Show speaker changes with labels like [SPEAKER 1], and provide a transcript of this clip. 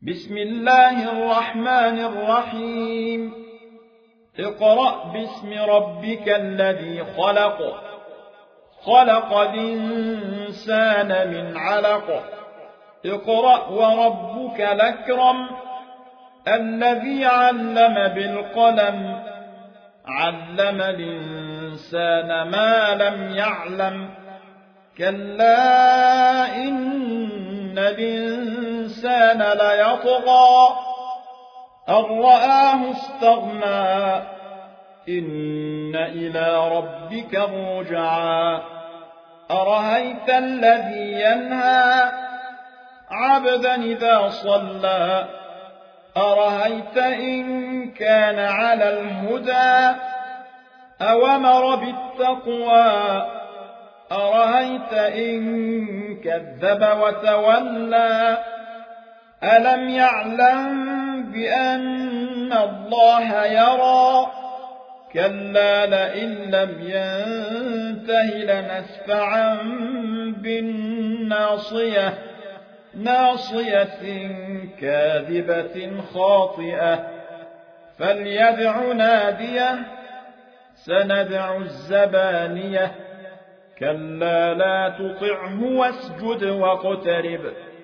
[SPEAKER 1] بسم الله الرحمن الرحيم اقرأ باسم ربك الذي خلق خلق الإنسان من علق اقرأ وربك الأكرم الذي علم بالقلم علم الإنسان ما لم يعلم كلا إن الإنسان ليطغى أن رآه استغنى إن إلى ربك الرجعى أرأيت الذي ينهى عبدا إذا صلى أرأيت إن كان على الهدى أوامر بالتقوى أرأيت إن كذب وتولى ألم يعلم بأن الله يرى كلا لئن لم ينته لنسفعا بالناصية ناصية كاذبة خاطئة فليدع ناديه سندع الزبانية كلا لا تطعه واسجد واقترب